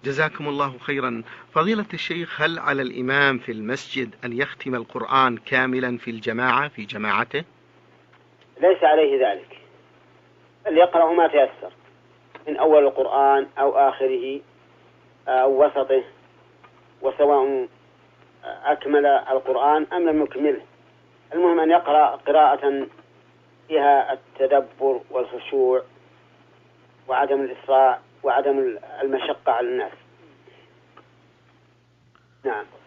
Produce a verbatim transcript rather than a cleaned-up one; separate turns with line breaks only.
جزاكم الله خيرا. فضيلة الشيخ، هل على الإمام في المسجد أن يختم القرآن كاملا في الجماعة في جماعته؟
ليس عليه ذلك، بل يقرأ ما تيسر من أول القرآن أو آخره أو وسطه، وسواء أكمل القرآن أم لم يكمله، المهم أن يقرأ قراءة فيها التدبر والخشوع وعدم الإسراع وعدم المشقة على الناس. نعم.